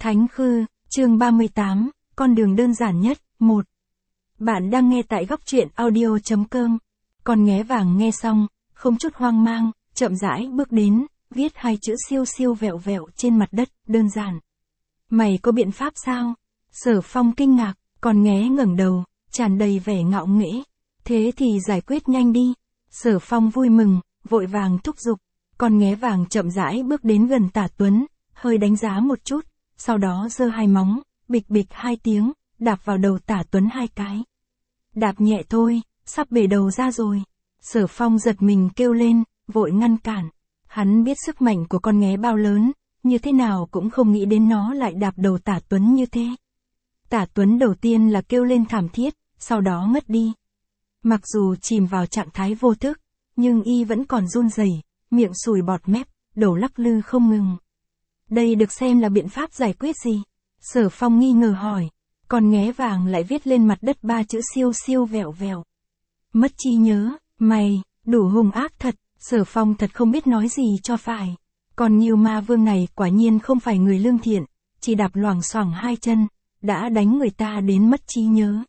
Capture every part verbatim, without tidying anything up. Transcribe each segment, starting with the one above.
Thánh Khư, chương ba mươi tám, con đường đơn giản nhất, một. Bạn đang nghe tại góc truyện audio chấm com. Con nghé vàng nghe xong, không chút hoang mang, chậm rãi bước đến, viết hai chữ siêu siêu vẹo vẹo trên mặt đất, đơn giản. Mày có biện pháp sao? Sở Phong kinh ngạc, con nghé ngẩng đầu, tràn đầy vẻ ngạo nghễ. Thế thì giải quyết nhanh đi. Sở Phong vui mừng, vội vàng thúc giục. Con nghé vàng chậm rãi bước đến gần Tả Tuấn, hơi đánh giá một chút, sau đó giơ hai móng, bịch bịch hai tiếng, đạp vào đầu Tả Tuấn hai cái. Đạp nhẹ thôi, sắp bể đầu ra rồi. Sở Phong giật mình kêu lên, vội ngăn cản. Hắn biết sức mạnh của con nghé bao lớn, như thế nào cũng không nghĩ đến nó lại đạp đầu Tả Tuấn như thế. Tả Tuấn đầu tiên là kêu lên thảm thiết, sau đó ngất đi. Mặc dù chìm vào trạng thái vô thức, nhưng y vẫn còn run rẩy, miệng sùi bọt mép, đầu lắc lư không ngừng. Đây được xem là biện pháp giải quyết gì? Sở Phong nghi ngờ hỏi. Con nghé vàng lại viết lên mặt đất ba chữ siêu siêu vẹo vẹo. Mất trí nhớ, mày, đủ hung ác thật. Sở Phong thật không biết nói gì cho phải. Còn Nghiêu Ma Vương này quả nhiên không phải người lương thiện, chỉ đạp loảng xoảng hai chân, đã đánh người ta đến mất trí nhớ.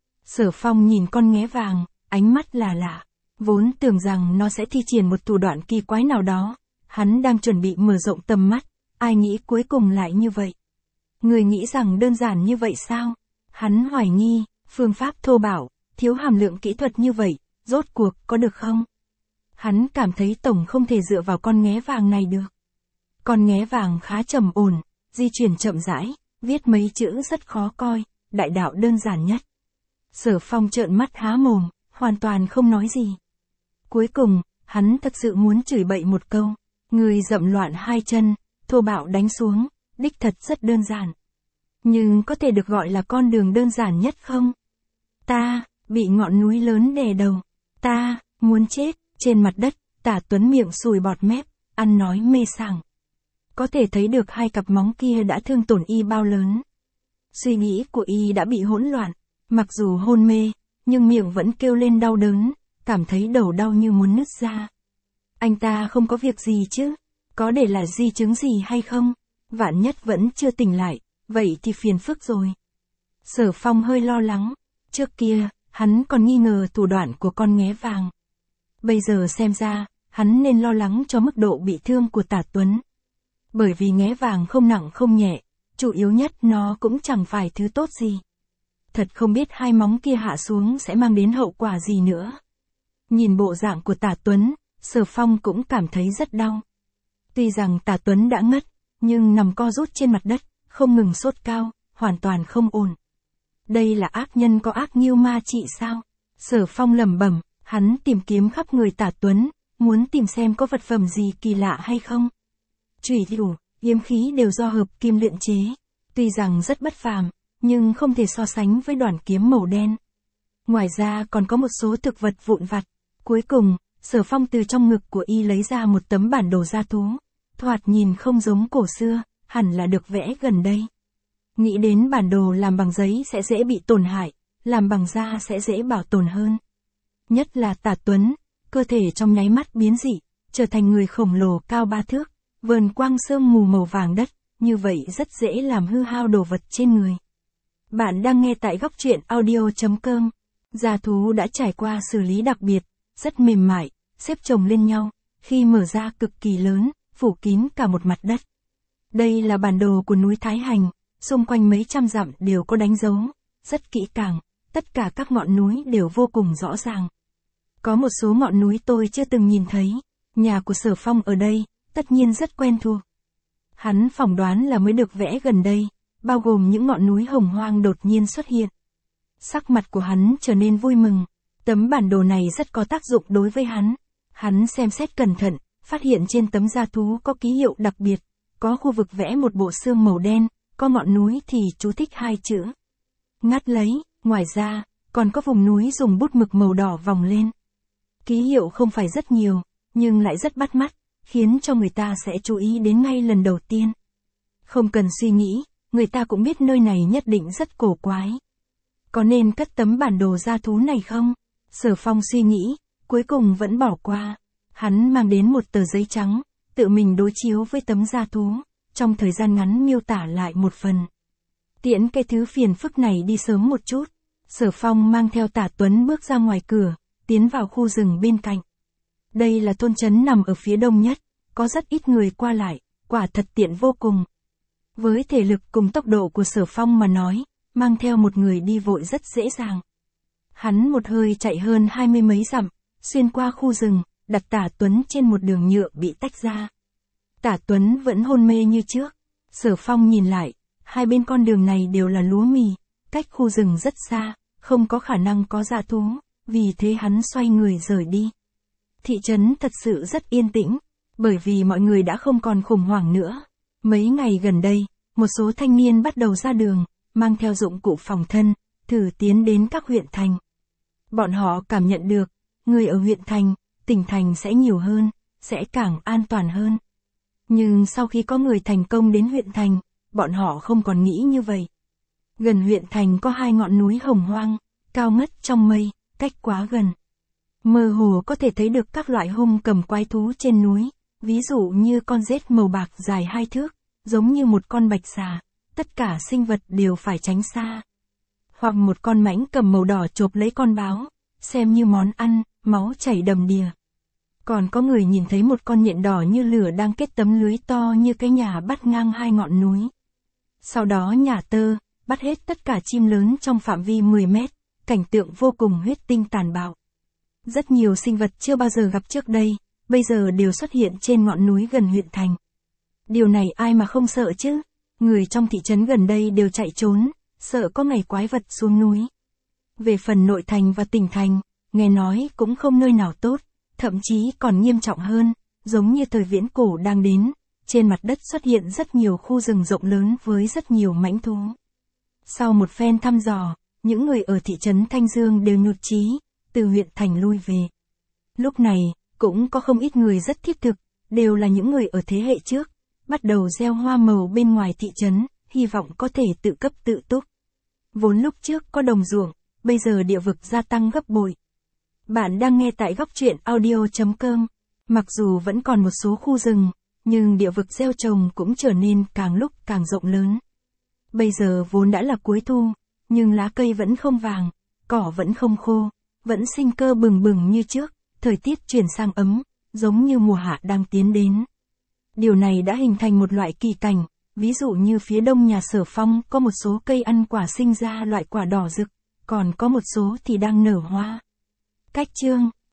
Sở Phong nhìn con nghé vàng, ánh mắt là lạ. Vốn tưởng rằng nó sẽ thi triển một thủ đoạn kỳ quái nào đó. Hắn đang chuẩn bị mở rộng tầm mắt, ai nghĩ cuối cùng lại như vậy. Người nghĩ rằng đơn giản như vậy sao? Hắn hoài nghi, phương pháp thô bạo, thiếu hàm lượng kỹ thuật như vậy, rốt cuộc có được không? Hắn cảm thấy tổng không thể dựa vào con nghé vàng này được. Con nghé vàng khá trầm ổn, di chuyển chậm rãi, viết mấy chữ rất khó coi, đại đạo đơn giản nhất. Sở Phong trợn mắt há mồm, hoàn toàn không nói gì. Cuối cùng, hắn thật sự muốn chửi bậy một câu. Người dậm loạn hai chân, thô bạo đánh xuống, đích thật rất đơn giản. Nhưng có thể được gọi là con đường đơn giản nhất không? Ta, bị ngọn núi lớn đè đầu. Ta, muốn chết. Trên mặt đất, Tả Tuấn miệng sùi bọt mép, ăn nói mê sảng. Có thể thấy được hai cặp móng kia đã thương tổn y bao lớn. Suy nghĩ của y đã bị hỗn loạn, mặc dù hôn mê, nhưng miệng vẫn kêu lên đau đớn, cảm thấy đầu đau như muốn nứt ra. Anh ta không có việc gì chứ? Có để lại di chứng gì hay không? Vạn nhất vẫn chưa tỉnh lại, vậy thì phiền phức rồi. Sở Phong hơi lo lắng, trước kia, hắn còn nghi ngờ thủ đoạn của con nghé vàng. Bây giờ xem ra, hắn nên lo lắng cho mức độ bị thương của Tả Tuấn. Bởi vì nghé vàng không nặng không nhẹ, chủ yếu nhất nó cũng chẳng phải thứ tốt gì. Thật không biết hai móng kia hạ xuống sẽ mang đến hậu quả gì nữa. Nhìn bộ dạng của Tả Tuấn, Sở Phong cũng cảm thấy rất đau. Tuy rằng Tả Tuấn đã ngất, nhưng nằm co rút trên mặt đất, không ngừng sốt cao, hoàn toàn không ổn. Đây là ác nhân có ác Nghiêu Ma trị sao? Sở Phong lẩm bẩm, hắn tìm kiếm khắp người Tả Tuấn, muốn tìm xem có vật phẩm gì kỳ lạ hay không. Chủy thủ, yếm khí đều do hợp kim luyện chế, tuy rằng rất bất phàm, nhưng không thể so sánh với đoàn kiếm màu đen. Ngoài ra còn có một số thực vật vụn vặt. Cuối cùng, Sở Phong từ trong ngực của y lấy ra một tấm bản đồ gia thú. Thoạt nhìn không giống cổ xưa, hẳn là được vẽ gần đây. Nghĩ đến bản đồ làm bằng giấy sẽ dễ bị tổn hại, làm bằng da sẽ dễ bảo tồn hơn. Nhất là Tả Tuấn, cơ thể trong nháy mắt biến dị, trở thành người khổng lồ cao ba thước, vờn quang sương mù màu vàng đất, như vậy rất dễ làm hư hao đồ vật trên người. Bạn đang nghe tại góc truyện audio chấm com. Gia thú đã trải qua xử lý đặc biệt, rất mềm mại, xếp chồng lên nhau, khi mở ra cực kỳ lớn, phủ kín cả một mặt đất. Đây là bản đồ của núi Thái Hành, xung quanh mấy trăm dặm đều có đánh dấu, rất kỹ càng, tất cả các ngọn núi đều vô cùng rõ ràng. Có một số ngọn núi tôi chưa từng nhìn thấy, nhà của Sở Phong ở đây, tất nhiên rất quen thuộc. Hắn phỏng đoán là mới được vẽ gần đây, bao gồm những ngọn núi hồng hoang đột nhiên xuất hiện. Sắc mặt của hắn trở nên vui mừng, tấm bản đồ này rất có tác dụng đối với hắn. Hắn xem xét cẩn thận, phát hiện trên tấm gia thú có ký hiệu đặc biệt, có khu vực vẽ một bộ xương màu đen, có ngọn núi thì chú thích hai chữ. Ngắt lấy, ngoài ra, còn có vùng núi dùng bút mực màu đỏ vòng lên. Ký hiệu không phải rất nhiều, nhưng lại rất bắt mắt, khiến cho người ta sẽ chú ý đến ngay lần đầu tiên. Không cần suy nghĩ, người ta cũng biết nơi này nhất định rất cổ quái. Có nên cất tấm bản đồ gia thú này không? Sở Phong suy nghĩ, cuối cùng vẫn bỏ qua. Hắn mang đến một tờ giấy trắng, tự mình đối chiếu với tấm gia thú, trong thời gian ngắn miêu tả lại một phần. Tiễn cái thứ phiền phức này đi sớm một chút, Sở Phong mang theo Tả Tuấn bước ra ngoài cửa, tiến vào khu rừng bên cạnh. Đây là thôn trấn nằm ở phía đông nhất, có rất ít người qua lại, quả thật tiện vô cùng. Với thể lực cùng tốc độ của Sở Phong mà nói, mang theo một người đi vội rất dễ dàng. Hắn một hơi chạy hơn hai mươi mấy dặm, xuyên qua khu rừng, đặt Tả Tuấn trên một đường nhựa bị tách ra. Tả Tuấn vẫn hôn mê như trước. Sở Phong nhìn lại, hai bên con đường này đều là lúa mì, cách khu rừng rất xa, không có khả năng có dã thú, vì thế hắn xoay người rời đi. Thị trấn thật sự rất yên tĩnh, bởi vì mọi người đã không còn khủng hoảng nữa. Mấy ngày gần đây, một số thanh niên bắt đầu ra đường, mang theo dụng cụ phòng thân, thử tiến đến các huyện thành. Bọn họ cảm nhận được, người ở huyện thành, tỉnh thành sẽ nhiều hơn, sẽ càng an toàn hơn. Nhưng sau khi có người thành công đến huyện thành, bọn họ không còn nghĩ như vậy. Gần huyện thành có hai ngọn núi hồng hoang, cao ngất trong mây, cách quá gần. Mơ hồ có thể thấy được các loại hung cầm quái thú trên núi, ví dụ như con rết màu bạc dài hai thước, giống như một con bạch xà, tất cả sinh vật đều phải tránh xa. Hoặc một con mãnh cầm màu đỏ chộp lấy con báo, xem như món ăn, máu chảy đầm đìa. Còn có người nhìn thấy một con nhện đỏ như lửa đang kết tấm lưới to như cái nhà bắt ngang hai ngọn núi. Sau đó nhả tơ, bắt hết tất cả chim lớn trong phạm vi mười mét, cảnh tượng vô cùng huyết tinh tàn bạo. Rất nhiều sinh vật chưa bao giờ gặp trước đây, bây giờ đều xuất hiện trên ngọn núi gần huyện thành. Điều này ai mà không sợ chứ? Người trong thị trấn gần đây đều chạy trốn, sợ có ngày quái vật xuống núi. Về phần nội thành và tỉnh thành, nghe nói cũng không nơi nào tốt, thậm chí còn nghiêm trọng hơn, giống như thời viễn cổ đang đến, trên mặt đất xuất hiện rất nhiều khu rừng rộng lớn với rất nhiều mãnh thú. Sau một phen thăm dò, những người ở thị trấn Thanh Dương đều nhụt chí, từ huyện thành lui về. Lúc này, cũng có không ít người rất thiết thực, đều là những người ở thế hệ trước, bắt đầu gieo hoa màu bên ngoài thị trấn, hy vọng có thể tự cấp tự túc. Vốn lúc trước có đồng ruộng, bây giờ địa vực gia tăng gấp bội. Bạn đang nghe tại góc truyện audio chấm com. Mặc dù vẫn còn một số khu rừng, nhưng địa vực gieo trồng cũng trở nên càng lúc càng rộng lớn. Bây giờ vốn đã là cuối thu, nhưng lá cây vẫn không vàng, cỏ vẫn không khô, vẫn sinh cơ bừng bừng như trước, thời tiết chuyển sang ấm, giống như mùa hạ đang tiến đến. Điều này đã hình thành một loại kỳ cảnh, ví dụ như phía đông nhà Sở Phong có một số cây ăn quả sinh ra loại quả đỏ rực, còn có một số thì đang nở hoa. Cách chương